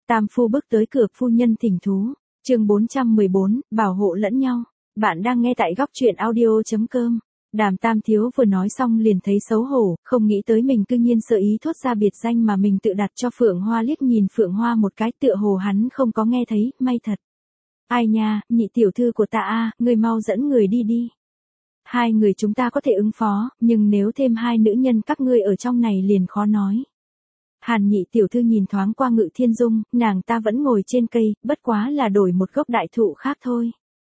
Tam phu bước tới cửa, phu nhân thỉnh thú. Chương 414, bảo hộ lẫn nhau. Bạn đang nghe tại góc truyện audio.com. Đàm Tam Thiếu vừa nói xong liền thấy xấu hổ, không nghĩ tới mình cư nhiên sơ ý thốt ra biệt danh mà mình tự đặt cho Phượng Hoa, liếc nhìn Phượng Hoa một cái, tựa hồ hắn không có nghe thấy, may thật. Ai nha, nhị tiểu thư của ta a, người mau dẫn người đi đi. Hai người chúng ta có thể ứng phó, nhưng nếu thêm hai nữ nhân các ngươi ở trong này liền khó nói. Hàn nhị tiểu thư nhìn thoáng qua Ngự Thiên Dung, nàng ta vẫn ngồi trên cây, bất quá là đổi một gốc đại thụ khác thôi.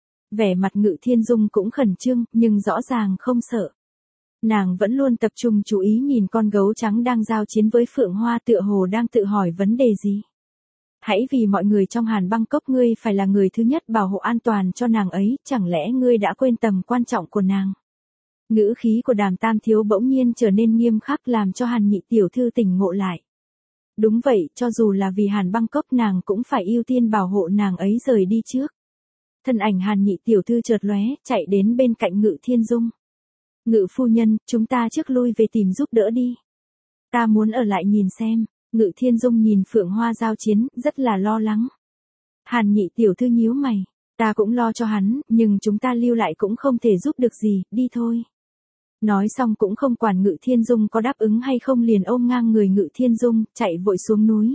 Vẻ mặt Ngự Thiên Dung cũng khẩn trương, nhưng rõ ràng không sợ. Nàng vẫn luôn tập trung chú ý nhìn con gấu trắng đang giao chiến với Phượng Hoa, tựa hồ đang tự hỏi vấn đề gì. Hãy vì mọi người trong Hàn Băng Cốc, ngươi phải là người thứ nhất bảo hộ an toàn cho nàng ấy, chẳng lẽ ngươi đã quên tầm quan trọng của nàng? Ngữ khí của Đàm Tam Thiếu bỗng nhiên trở nên nghiêm khắc, làm cho Hàn nhị tiểu thư tỉnh ngộ lại. Đúng vậy, cho dù là vì Hàn Băng Cốc nàng cũng phải ưu tiên bảo hộ nàng ấy rời đi trước. Thân ảnh Hàn nhị tiểu thư chợt lóe, chạy đến bên cạnh Ngự Thiên Dung. Ngự phu nhân, chúng ta trước lui về tìm giúp đỡ đi. Ta muốn ở lại nhìn xem. Ngự Thiên Dung nhìn Phượng Hoa giao chiến, rất là lo lắng. Hàn nhị tiểu thư nhíu mày. Ta cũng lo cho hắn, nhưng chúng ta lưu lại cũng không thể giúp được gì, đi thôi. Nói xong cũng không quản Ngự Thiên Dung có đáp ứng hay không, liền ôm ngang người Ngự Thiên Dung, chạy vội xuống núi.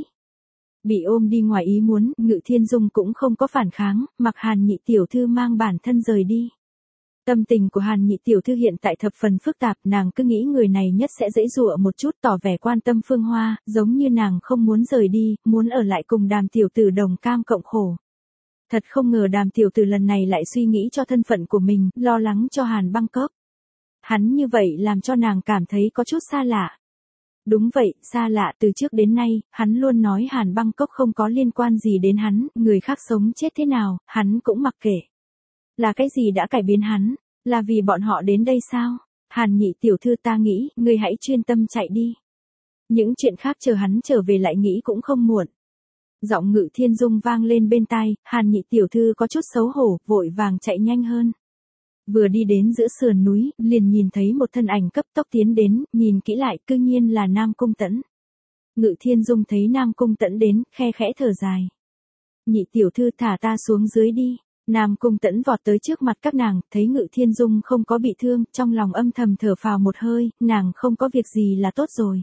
Bị ôm đi ngoài ý muốn, Ngự Thiên Dung cũng không có phản kháng, mặc Hàn nhị tiểu thư mang bản thân rời đi. Tâm tình của Hàn nhị tiểu thư hiện tại thập phần phức tạp, nàng cứ nghĩ người này nhất sẽ dễ dụa một chút, tỏ vẻ quan tâm Phương Hoa, giống như nàng không muốn rời đi, muốn ở lại cùng Đàm tiểu tử đồng cam cộng khổ. Thật không ngờ Đàm tiểu tử lần này lại suy nghĩ cho thân phận của mình, lo lắng cho Hàn Băng Cốc. Hắn như vậy làm cho nàng cảm thấy có chút xa lạ. Đúng vậy, xa lạ, từ trước đến nay, hắn luôn nói Hàn Băng Cốc không có liên quan gì đến hắn, người khác sống chết thế nào, hắn cũng mặc kệ. Là cái gì đã cải biến hắn? Là vì bọn họ đến đây sao? Hàn nhị tiểu thư, ta nghĩ, ngươi hãy chuyên tâm chạy đi. Những chuyện khác chờ hắn trở về lại nghĩ cũng không muộn. Giọng Ngự Thiên Dung vang lên bên tai, Hàn nhị tiểu thư có chút xấu hổ, vội vàng chạy nhanh hơn. Vừa đi đến giữa sườn núi, liền nhìn thấy một thân ảnh cấp tốc tiến đến, nhìn kỹ lại, cư nhiên là Nam Cung Tẫn. Ngự Thiên Dung thấy Nam Cung Tẫn đến, khe khẽ thở dài. Nhị tiểu thư, thả ta xuống dưới đi. Nam Cung Tẫn vọt tới trước mặt các nàng, thấy Ngự Thiên Dung không có bị thương, trong lòng âm thầm thở phào một hơi, nàng không có việc gì là tốt rồi.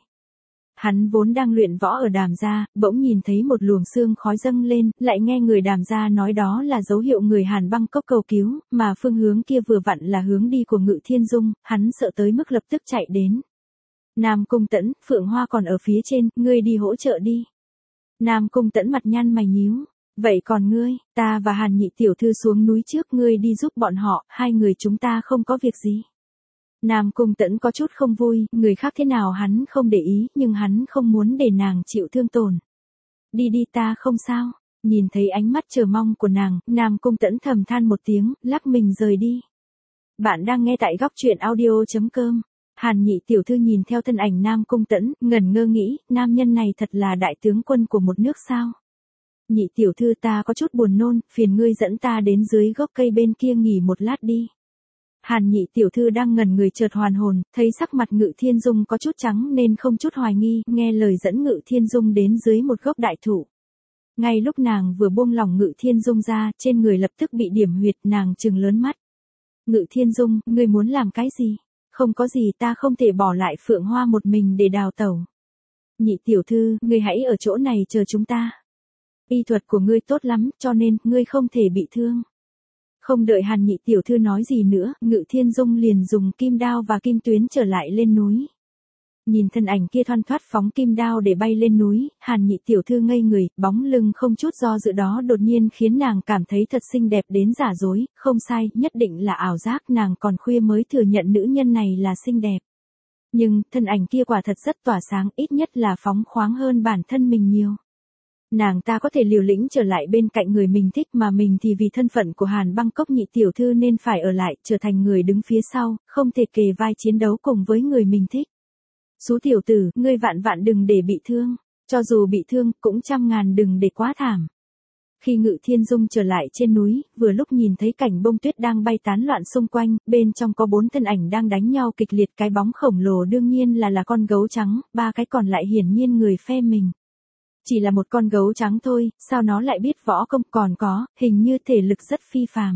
Hắn vốn đang luyện võ ở Đàm gia, bỗng nhìn thấy một luồng sương khói dâng lên, lại nghe người Đàm gia nói đó là dấu hiệu người Hàn Băng Cốc cầu cứu, mà phương hướng kia vừa vặn là hướng đi của Ngự Thiên Dung, hắn sợ tới mức lập tức chạy đến. Nam Cung Tẫn, Phượng Hoa còn ở phía trên, ngươi đi hỗ trợ đi. Nam Cung Tẫn mặt nhăn mày nhíu. Vậy còn ngươi, ta và Hàn nhị tiểu thư xuống núi trước, ngươi đi giúp bọn họ, hai người chúng ta không có việc gì. Nam Cung Tẫn có chút không vui, người khác thế nào hắn không để ý, nhưng hắn không muốn để nàng chịu thương tổn. Đi đi, ta không sao. Nhìn thấy ánh mắt chờ mong của nàng, Nam Cung Tẫn thầm than một tiếng, lắc mình rời đi. Bạn đang nghe tại góc truyện audio.com. Hàn nhị tiểu thư nhìn theo thân ảnh Nam Cung Tẫn, ngẩn ngơ nghĩ, nam nhân này thật là đại tướng quân của một nước sao? Nhị tiểu thư, ta có chút buồn nôn, phiền ngươi dẫn ta đến dưới gốc cây bên kia nghỉ một lát đi. Hàn nhị tiểu thư đang ngẩn người chợt hoàn hồn, thấy sắc mặt Ngự Thiên Dung có chút trắng nên không chút hoài nghi, nghe lời dẫn Ngự Thiên Dung đến dưới một gốc đại thụ. Ngay lúc nàng vừa buông lỏng Ngự Thiên Dung ra, trên người lập tức bị điểm huyệt, nàng trừng lớn mắt. Ngự Thiên Dung, ngươi muốn làm cái gì? Không có gì, ta không thể bỏ lại Phượng Hoa một mình để đào tẩu. Nhị tiểu thư, ngươi hãy ở chỗ này chờ chúng ta. Y thuật của ngươi tốt lắm, cho nên, ngươi không thể bị thương. Không đợi Hàn nhị tiểu thư nói gì nữa, Ngự Thiên Dung liền dùng kim đao và kim tuyến trở lại lên núi. Nhìn thân ảnh kia thoăn thoắt phóng kim đao để bay lên núi, Hàn nhị tiểu thư ngây người, bóng lưng không chút do dự đó đột nhiên khiến nàng cảm thấy thật xinh đẹp đến giả dối, không sai, nhất định là ảo giác, nàng còn khuya mới thừa nhận nữ nhân này là xinh đẹp. Nhưng, thân ảnh kia quả thật rất tỏa sáng, ít nhất là phóng khoáng hơn bản thân mình nhiều. Nàng ta có thể liều lĩnh trở lại bên cạnh người mình thích, mà mình thì vì thân phận của Hàn Băng Cốc nhị tiểu thư nên phải ở lại, trở thành người đứng phía sau, không thể kề vai chiến đấu cùng với người mình thích. Xú tiểu tử, ngươi vạn vạn đừng để bị thương, cho dù bị thương, cũng trăm ngàn đừng để quá thảm. Khi Ngự Thiên Dung trở lại trên núi, vừa lúc nhìn thấy cảnh bông tuyết đang bay tán loạn xung quanh, bên trong có 4 thân ảnh đang đánh nhau kịch liệt, cái bóng khổng lồ đương nhiên là con gấu trắng, 3 cái còn lại hiển nhiên người phe mình. Chỉ là một con gấu trắng thôi, sao nó lại biết võ công, còn có, hình như thể lực rất phi phàm.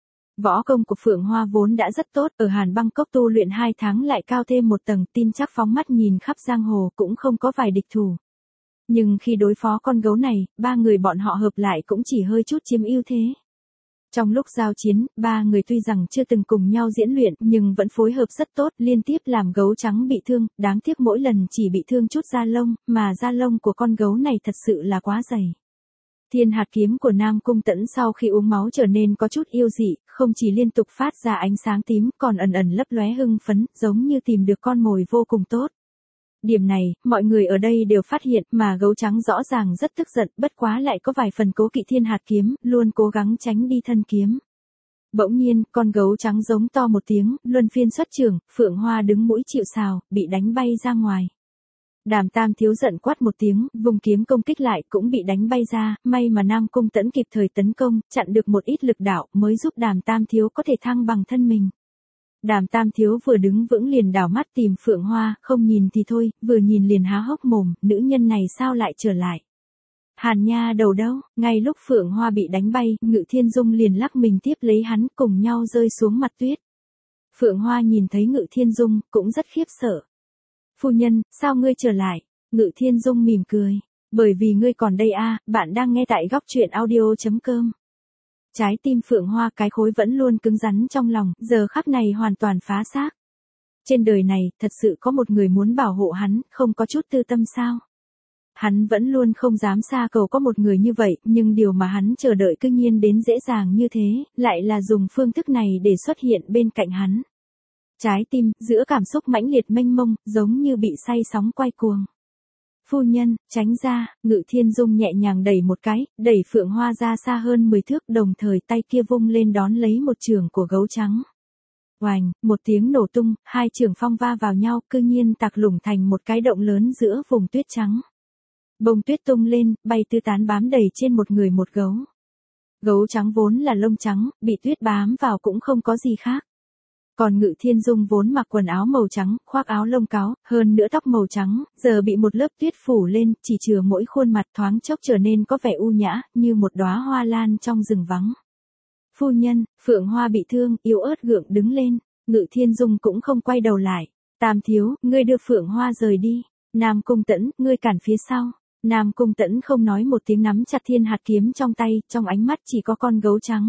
Võ công của Phượng Hoa vốn đã rất tốt, ở Hàn Bangkok tu luyện 2 tháng lại cao thêm một tầng, tin chắc phóng mắt nhìn khắp giang hồ cũng không có vài địch thủ. Nhưng khi đối phó con gấu này, 3 người bọn họ hợp lại cũng chỉ hơi chút chiếm ưu thế. Trong lúc giao chiến, 3 người tuy rằng chưa từng cùng nhau diễn luyện nhưng vẫn phối hợp rất tốt, liên tiếp làm gấu trắng bị thương, đáng tiếc mỗi lần chỉ bị thương chút da lông, mà da lông của con gấu này thật sự là quá dày. Thiên hạt kiếm của Nam Cung Tẫn sau khi uống máu trở nên có chút yêu dị, không chỉ liên tục phát ra ánh sáng tím, còn ẩn ẩn lấp lóe hưng phấn, giống như tìm được con mồi vô cùng tốt. Điểm này, mọi người ở đây đều phát hiện, mà gấu trắng rõ ràng rất tức giận, bất quá lại có vài phần cố kỵ thiên hạt kiếm, luôn cố gắng tránh đi thân kiếm. Bỗng nhiên, con gấu trắng giống to một tiếng, luân phiên xuất trưởng, Phượng Hoa đứng mũi chịu sào, bị đánh bay ra ngoài. Đàm Tam Thiếu giận quát một tiếng, vùng kiếm công kích lại cũng bị đánh bay ra, may mà Nam Cung Tẫn kịp thời tấn công, chặn được một ít lực đạo mới giúp Đàm Tam Thiếu có thể thăng bằng thân mình. Đàm Tam Thiếu vừa đứng vững liền đảo mắt tìm Phượng Hoa, không nhìn thì thôi, vừa nhìn liền há hốc mồm, nữ nhân này sao lại trở lại. Hàn Nha Đầu đâu, ngay lúc Phượng Hoa bị đánh bay, Ngự Thiên Dung liền lắc mình tiếp lấy hắn cùng nhau rơi xuống mặt tuyết. Phượng Hoa nhìn thấy Ngự Thiên Dung, cũng rất khiếp sợ. Phu nhân, sao ngươi trở lại? Ngự Thiên Dung mỉm cười. Bởi vì ngươi còn đây à, bạn đang nghe tại góc truyện audio.com. Trái tim Phượng Hoa cái khối vẫn luôn cứng rắn trong lòng, giờ khắc này hoàn toàn phá xác. Trên đời này, thật sự có một người muốn bảo hộ hắn, không có chút tư tâm sao? Hắn vẫn luôn không dám xa cầu có một người như vậy, nhưng điều mà hắn chờ đợi cứ nhiên đến dễ dàng như thế, lại là dùng phương thức này để xuất hiện bên cạnh hắn. Trái tim, giữa cảm xúc mãnh liệt mênh mông, giống như bị say sóng quay cuồng. Phu nhân, tránh ra, Ngự Thiên Dung nhẹ nhàng đẩy một cái, đẩy Phượng Hoa ra xa hơn 10 thước, đồng thời tay kia vung lên đón lấy một chưởng của gấu trắng. Oành, một tiếng nổ tung, hai chưởng phong va vào nhau, cư nhiên tạc lủng thành một cái động lớn giữa vùng tuyết trắng. Bông tuyết tung lên, bay tứ tán bám đầy trên một người một gấu. Gấu trắng vốn là lông trắng, bị tuyết bám vào cũng không có gì khác. Còn Ngự Thiên Dung vốn mặc quần áo màu trắng, khoác áo lông cáo, hơn nữa tóc màu trắng, giờ bị một lớp tuyết phủ lên, chỉ chừa mỗi khuôn mặt thoáng chốc trở nên có vẻ u nhã, như một đóa hoa lan trong rừng vắng. Phu nhân, Phượng Hoa bị thương, yếu ớt gượng đứng lên, Ngự Thiên Dung cũng không quay đầu lại. Tam Thiếu, ngươi đưa Phượng Hoa rời đi. Nam Cung Tẫn, ngươi cản phía sau. Nam Cung Tẫn không nói một tiếng nắm chặt thiên hạt kiếm trong tay, trong ánh mắt chỉ có con gấu trắng.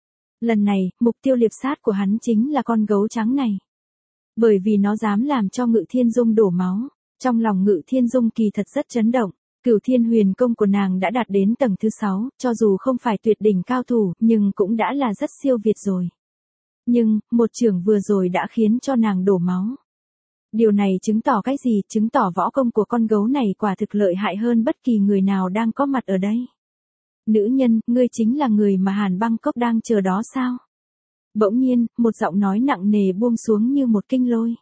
Lần này, mục tiêu liệp sát của hắn chính là con gấu trắng này. Bởi vì nó dám làm cho Ngự Thiên Dung đổ máu. Trong lòng Ngự Thiên Dung kỳ thật rất chấn động. Cửu Thiên Huyền Công của nàng đã đạt đến tầng thứ 6, cho dù không phải tuyệt đỉnh cao thủ, nhưng cũng đã là rất siêu việt rồi. Nhưng, một chưởng vừa rồi đã khiến cho nàng đổ máu. Điều này chứng tỏ cái gì? Chứng tỏ võ công của con gấu này quả thực lợi hại hơn bất kỳ người nào đang có mặt ở đây. Nữ nhân, ngươi chính là người mà Hàn Bangkok đang chờ đó sao? Bỗng nhiên, một giọng nói nặng nề buông xuống như một kinh lôi.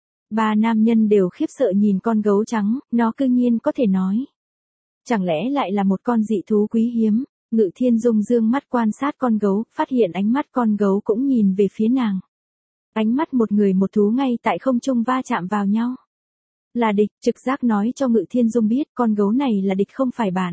3 nam nhân đều khiếp sợ nhìn con gấu trắng, nó cư nhiên có thể nói. Chẳng lẽ lại là một con dị thú quý hiếm? Ngự Thiên Dung dương mắt quan sát con gấu, phát hiện ánh mắt con gấu cũng nhìn về phía nàng. Ánh mắt một người một thú ngay tại không trung va chạm vào nhau. Là địch, trực giác nói cho Ngự Thiên Dung biết con gấu này là địch không phải bạn.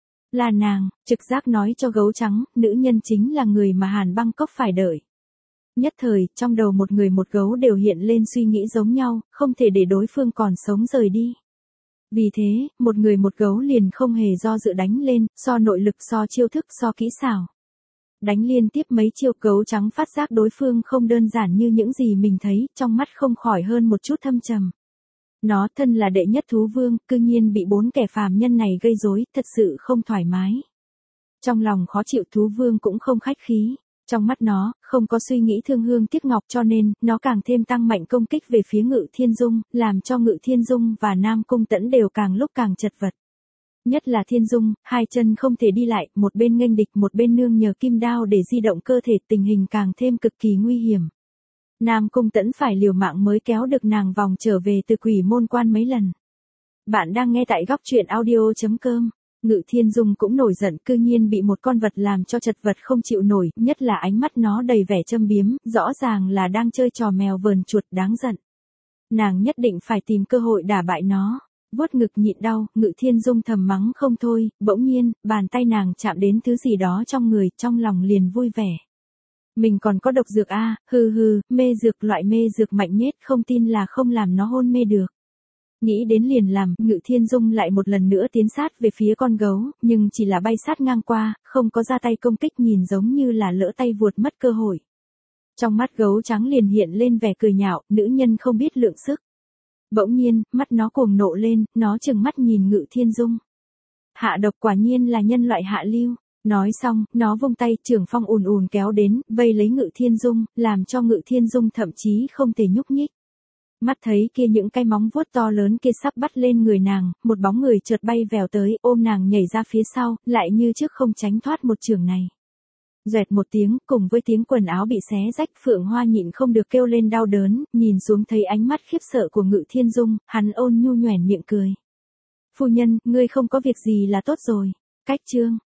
Là nàng, trực giác nói cho gấu trắng, nữ nhân chính là người mà Hàn Bangkok phải đợi. Nhất thời, trong đầu một người một gấu đều hiện lên suy nghĩ giống nhau, không thể để đối phương còn sống rời đi. Vì thế, một người một gấu liền không hề do dự đánh lên, so nội lực, so chiêu thức, so kỹ xảo. Đánh liên tiếp mấy chiêu, gấu trắng phát giác đối phương không đơn giản như những gì mình thấy, trong mắt không khỏi hơn một chút thâm trầm. Nó thân là đệ nhất thú vương, cư nhiên bị 4 kẻ phàm nhân này gây rối, thật sự không thoải mái. Trong lòng khó chịu, thú vương cũng không khách khí. Trong mắt nó, không có suy nghĩ thương hương tiếc ngọc, cho nên, nó càng thêm tăng mạnh công kích về phía Ngự Thiên Dung, làm cho Ngự Thiên Dung và Nam Cung Tẫn đều càng lúc càng chật vật. Nhất là Thiên Dung, 2 chân không thể đi lại, một bên nghênh địch, một bên nương nhờ kim đao để di động cơ thể, tình hình càng thêm cực kỳ nguy hiểm. Nam Cung Tẫn phải liều mạng mới kéo được nàng vòng trở về từ Quỷ Môn Quan mấy lần. Bạn đang nghe tại góc truyện audio.com. Ngự Thiên Dung cũng nổi giận, cư nhiên bị một con vật làm cho chật vật không chịu nổi, nhất là ánh mắt nó đầy vẻ châm biếm, rõ ràng là đang chơi trò mèo vờn chuột, đáng giận. Nàng nhất định phải tìm cơ hội đả bại nó. Vuốt ngực nhịn đau, Ngự Thiên Dung thầm mắng không thôi, bỗng nhiên, bàn tay nàng chạm đến thứ gì đó trong người, trong lòng liền vui vẻ. Mình còn có độc dược a, mê dược, loại mê dược mạnh nhất, không tin là không làm nó hôn mê được. Nghĩ đến liền làm, Ngự Thiên Dung lại một lần nữa tiến sát về phía con gấu, nhưng chỉ là bay sát ngang qua, không có ra tay công kích, nhìn giống như là lỡ tay vuột mất cơ hội. Trong mắt gấu trắng liền hiện lên vẻ cười nhạo, nữ nhân không biết lượng sức. Bỗng nhiên, mắt nó cuồng nộ lên, nó trừng mắt nhìn Ngự Thiên Dung. Hạ độc quả nhiên là nhân loại hạ lưu. Nói xong, nó vung tay, trường phong ùn ùn kéo đến, vây lấy Ngự Thiên Dung, làm cho Ngự Thiên Dung thậm chí không thể nhúc nhích. Mắt thấy kia những cái móng vuốt to lớn kia sắp bắt lên người nàng, một bóng người chợt bay vèo tới, ôm nàng nhảy ra phía sau, lại như trước không tránh thoát một chưởng này. Doẹt một tiếng, cùng với tiếng quần áo bị xé rách, Phượng Hoa nhịn không được kêu lên đau đớn, nhìn xuống thấy ánh mắt khiếp sợ của Ngự Thiên Dung, hắn ôn nhu nhoẻn miệng cười. Phu nhân, ngươi không có việc gì là tốt rồi. Cách chương